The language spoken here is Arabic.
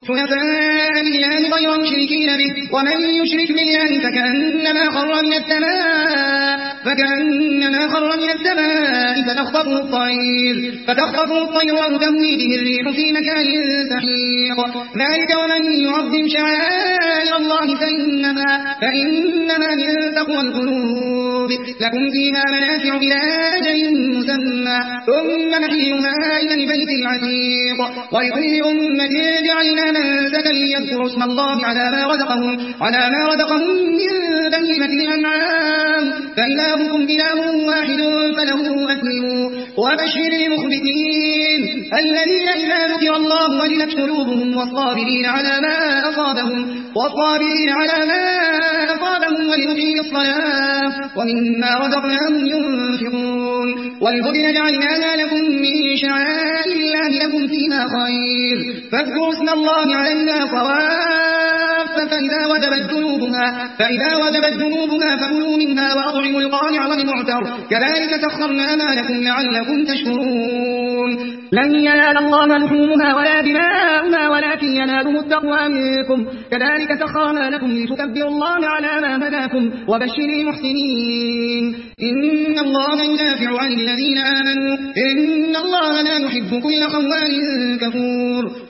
حنفاء لله غير مشركين به ومن يشرك بالله فكأنما خر من السماء فتخطفه الطير أو تهوي به الريح في مكان سحيق ذلك ومن يعظم شعائر الله فإنما من تقوى القلوب لكم فيها منافع إلى أجل مسمى ثم محيها إلى البيت العتيق ولكل أمة جعلنا منسكا ليذكروا اسم الله على ما رزقهم من بهيمة الأنعام فإلهكم إله واحد فله أسلموا وبشر المخبتين الذين إذا ذكر الله وجلت قلوبهم والصابرين على ما أصابهم ولمقيم الصلاة ومما رزقناهم ينفقون والبدن جعلناها لكم من شعائر الله لكم فيها خير فاذكروا اسم الله عليها صواف فإذا وجبت جنوبها فكلوا منها وأطعموا القانع والمعتر كذلك سخرناها لكم لعلكم تشكرون لن ينال الله لحومها ولا دماؤها ولكن يناله التقوى منكم كذلك سخرنا لكم لتكبروا الله على ما هداكم وبشر المحسنين إن الله يدافع عن الذين آمنوا إن الله لا يحب كل خوان كفور